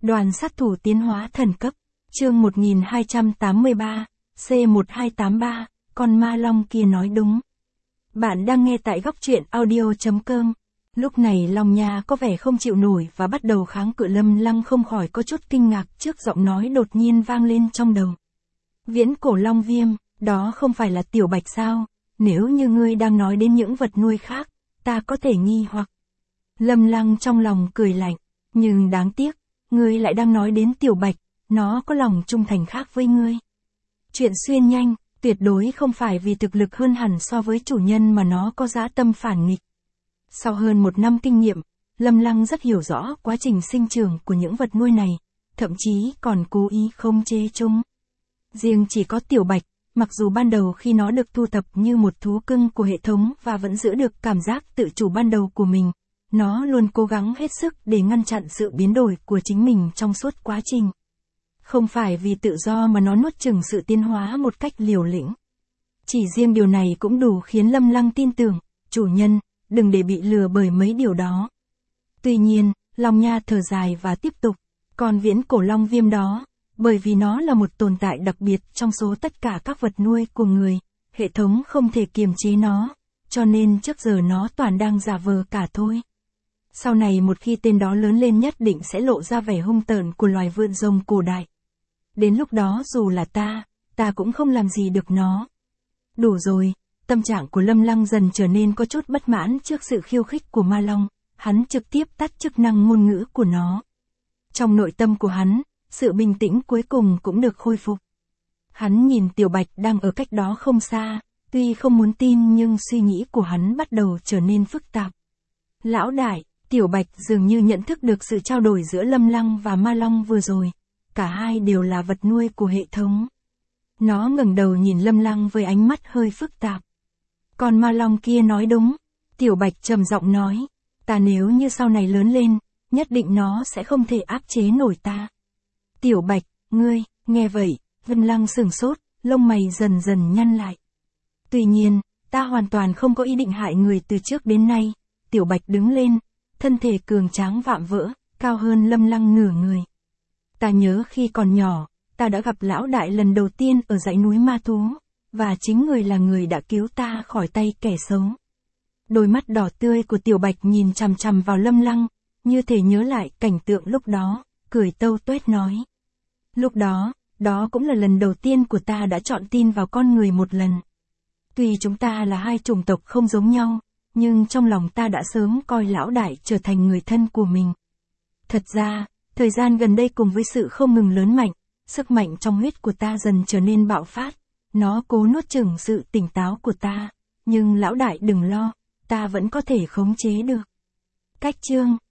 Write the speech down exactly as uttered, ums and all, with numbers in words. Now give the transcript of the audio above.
Đoàn sát thủ tiến hóa thần cấp, chương một nghìn hai trăm tám mươi ba, C một hai tám ba, con ma long kia nói đúng. Bạn đang nghe tại góc truyện audio chấm com. Lúc này Long Nha có vẻ không chịu nổi và bắt đầu kháng cự. Lâm Lăng không khỏi có chút kinh ngạc trước giọng nói đột nhiên vang lên trong đầu. Viễn cổ long viêm, đó không phải là Tiểu Bạch sao? Nếu như ngươi đang nói đến những vật nuôi khác, ta có thể nghi hoặc. Lâm Lăng trong lòng cười lạnh, nhưng đáng tiếc, ngươi lại đang nói đến Tiểu Bạch, nó có lòng trung thành khác với ngươi. Chuyện xuyên nhanh, tuyệt đối không phải vì thực lực hơn hẳn so với chủ nhân mà nó có dã tâm phản nghịch. Sau hơn một năm kinh nghiệm, Lâm Lăng rất hiểu rõ quá trình sinh trưởng của những vật nuôi này, thậm chí còn cố ý không chế chúng. Riêng chỉ có Tiểu Bạch, mặc dù ban đầu khi nó được thu thập như một thú cưng của hệ thống và vẫn giữ được cảm giác tự chủ ban đầu của mình, nó luôn cố gắng hết sức để ngăn chặn sự biến đổi của chính mình trong suốt quá trình. Không phải vì tự do mà nó nuốt chửng sự tiến hóa một cách liều lĩnh. Chỉ riêng điều này cũng đủ khiến Lâm Lăng tin tưởng, chủ nhân, đừng để bị lừa bởi mấy điều đó. Tuy nhiên, Long Nha thở dài và tiếp tục, còn viễn cổ long viêm đó, bởi vì nó là một tồn tại đặc biệt trong số tất cả các vật nuôi của người, hệ thống không thể kiềm chế nó, cho nên trước giờ nó toàn đang giả vờ cả thôi. Sau này một khi tên đó lớn lên nhất định sẽ lộ ra vẻ hung tợn của loài vượn rồng cổ đại. Đến lúc đó dù là ta, ta cũng không làm gì được nó. Đủ rồi, tâm trạng của Lâm Lăng dần trở nên có chút bất mãn trước sự khiêu khích của ma long, hắn trực tiếp tắt chức năng ngôn ngữ của nó. Trong nội tâm của hắn, sự bình tĩnh cuối cùng cũng được khôi phục. Hắn nhìn Tiểu Bạch đang ở cách đó không xa, tuy không muốn tin nhưng suy nghĩ của hắn bắt đầu trở nên phức tạp. Lão đại, Tiểu Bạch dường như nhận thức được sự trao đổi giữa Lâm Lăng và ma long vừa rồi. Cả hai đều là vật nuôi của hệ thống. Nó ngẩng đầu nhìn Lâm Lăng với ánh mắt hơi phức tạp. Còn ma long kia nói đúng. Tiểu Bạch trầm giọng nói. Ta nếu như sau này lớn lên, nhất định nó sẽ không thể áp chế nổi ta. Tiểu Bạch, ngươi, nghe vậy, Lâm Lăng sửng sốt, lông mày dần dần nhăn lại. Tuy nhiên, ta hoàn toàn không có ý định hại người từ trước đến nay. Tiểu Bạch đứng lên, thân thể cường tráng vạm vỡ, cao hơn Lâm Lăng nửa người. Ta nhớ khi còn nhỏ, ta đã gặp lão đại lần đầu tiên ở dãy núi ma thú, và chính người là người đã cứu ta khỏi tay kẻ xấu. Đôi mắt đỏ tươi của Tiểu Bạch nhìn chằm chằm vào Lâm Lăng, như thể nhớ lại cảnh tượng lúc đó, cười tâu tuét nói. Lúc đó, đó cũng là lần đầu tiên của ta đã chọn tin vào con người một lần. Tuy chúng ta là hai chủng tộc không giống nhau, nhưng trong lòng ta đã sớm coi lão đại trở thành người thân của mình. Thật ra, thời gian gần đây cùng với sự không ngừng lớn mạnh, sức mạnh trong huyết của ta dần trở nên bạo phát, nó cố nuốt chửng sự tỉnh táo của ta, nhưng lão đại đừng lo, ta vẫn có thể khống chế được. Cách chương